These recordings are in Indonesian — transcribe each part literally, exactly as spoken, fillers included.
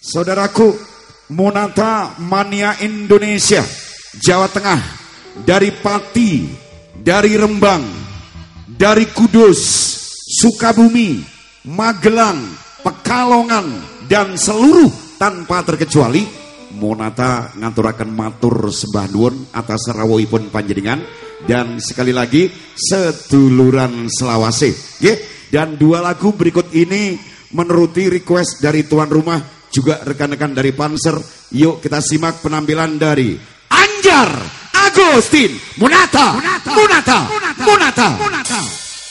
Saudaraku, Monata Mania Indonesia, Jawa Tengah, dari Pati, dari Rembang, dari Kudus, Sukabumi, Magelang, Pekalongan, dan seluruh tanpa terkecuali, Monata ngaturaken matur sembah nuwun atas rawuhipun panjenengan, dan sekali lagi seduluran selawase. Dan dua lagu berikut ini menuruti request dari tuan rumah juga rekan-rekan dari Panser. Yuk kita simak penampilan dari Anjar Agustin Monata Monata Monata Monata, Monata. Monata.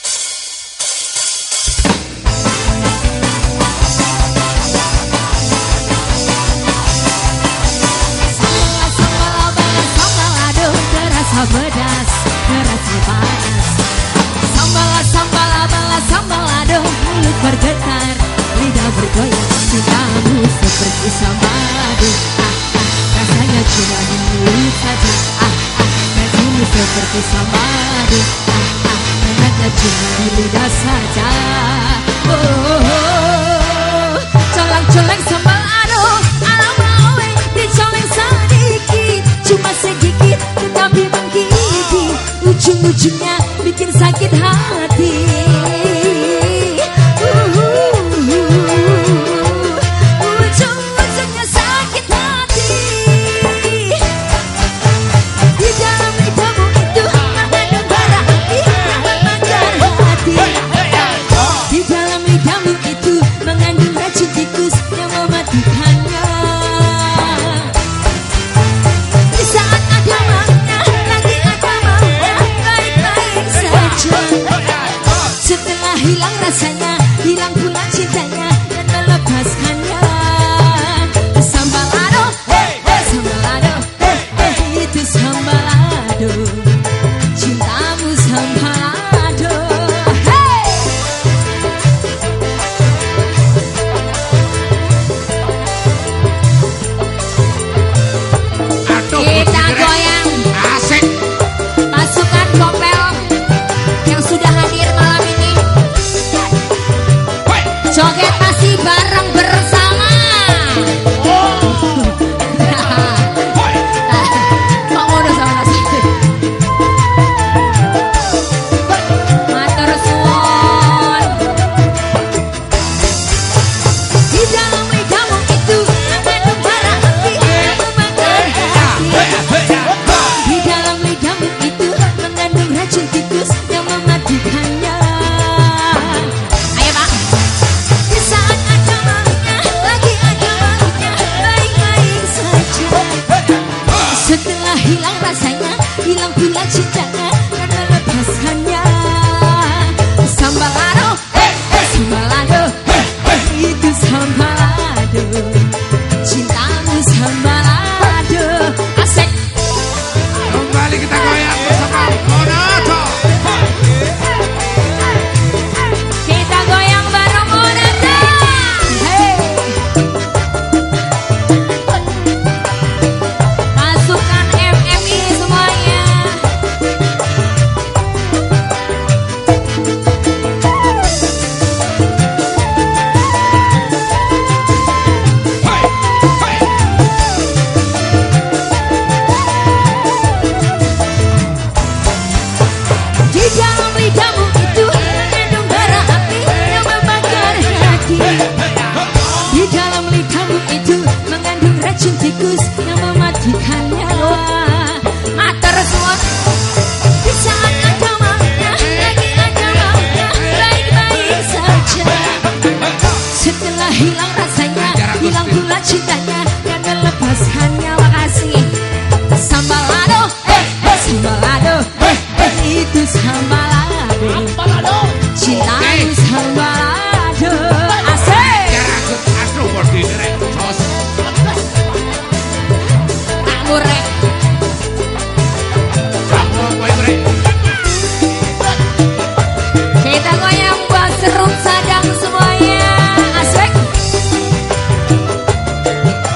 Pedas, terasa panas. Sambal, sambal, abala, sambal aduh, mulut bergetar, lidah bergoyang, cintamu seperti sambal aduh. Ah, ah, rasanya cuma di mulut saja. Ah, ah, rasanya seperti sambal aduh. Ah, ah, enaknya cuma di lidah saja. Oh, oh, oh. Coleng-coleng sambal aduh, alam lawe, dicoleng sedikit, cuma sedikit, tetapi menggigit, ujung-ujungnya bikin sakit hati. Ujung-ujungnya sakit hati. Di dalam lidahmu itu mengandung bara api yang membakar hati. Di dalam lidahmu itu mengandung racun tikus yang mematikannya. Di saat ada maunya, lagi ada maunya, baik-baik saja. Setelah hilang rasanya, hilang pula cintanya, dan melepaskannya. Sambal aduh, eh, eh, sambal aduh, eh, eh, itu sambal aduh, cintamu sambal aduh, hey. Kita goyang, asik. pasukan Kopel yang sudah hadir malam ini. Joget masih bareng bersama. Pak Modo sama nasi. Matur suwun. Di dalam lidahmu itu mengandung bara api yang membakar hati. Di dalam lidahmu itu mengandung racun tikus yang mematikannya. Ayo Pak. Di saat ada maunya, lagi ada maunya, baik-baik saja. Setelah hilang rasanya, hilang pula cintanya, dan melepaskannya. Sambal aduh, eh, eh, sambal aduh, eh, eh, itu sambal aduh, cintamu sambal aduh, asik. Kembali kita goyang bersama Monata. Kita goyang bareng Monata. Hey. Pasukan M M I semuanya. Di dalam lidahmu itu mengandung bara api yang membakar hati. Di dalam lidahmu itu mengandung racun tikus yang mematikannya. Matur suwun. Di saat ada maunya, lagi ada maunya, baik-baik saja. Setelah hilang rasanya, hilang pula cintanya, dan melepaskannya. Makasih. Sambal aduh, eh, eh, sambal aduh, eh, eh, itu sambal aduh, cintamu sambal aduh, asik. Makmur rek. Kita goyang buat serung sadang semuanya, asik.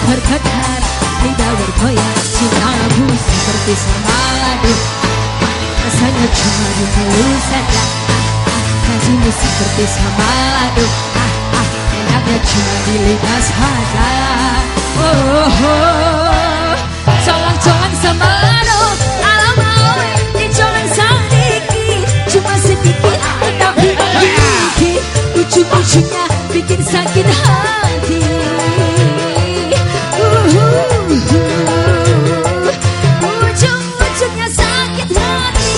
bergetar, lidah bergoyang, cintamu seperti sembadu. Rasanya cuma di mulut saja, janjimu seperti sembadu. Enaknya cuma di lidah saja. Oh, oh. Colong-colong sembadu, alam mau dicolong sedikit, cuma sedikit tapi sedikit. Ujung-ujungnya bikin sakit hati. Ujung-ujungnya sakit hati.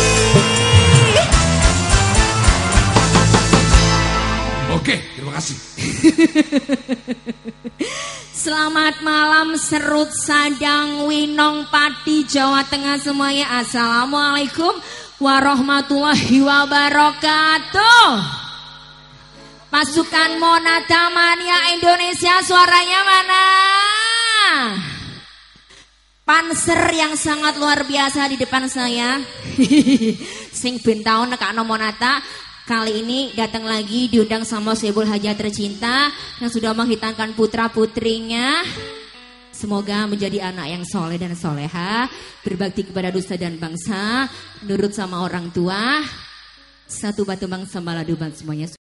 Oke, terima kasih. Selamat malam Serut Sadang Winong Pati Jawa Tengah semuanya. Assalamualaikum warahmatullahi wabarakatuh. Pasukan Monata Mania Indonesia, suaranya mana? Panser yang sangat luar biasa di depan saya. Sing bintau nekakno Monata. Kali ini datang lagi diundang sama Sebul Haja tercinta yang sudah menghitankan putra putrinya. Semoga menjadi anak yang soleh dan soleha, berbakti kepada nusa dan bangsa, nurut sama orang tua, satu batu bangsa baladu semuanya.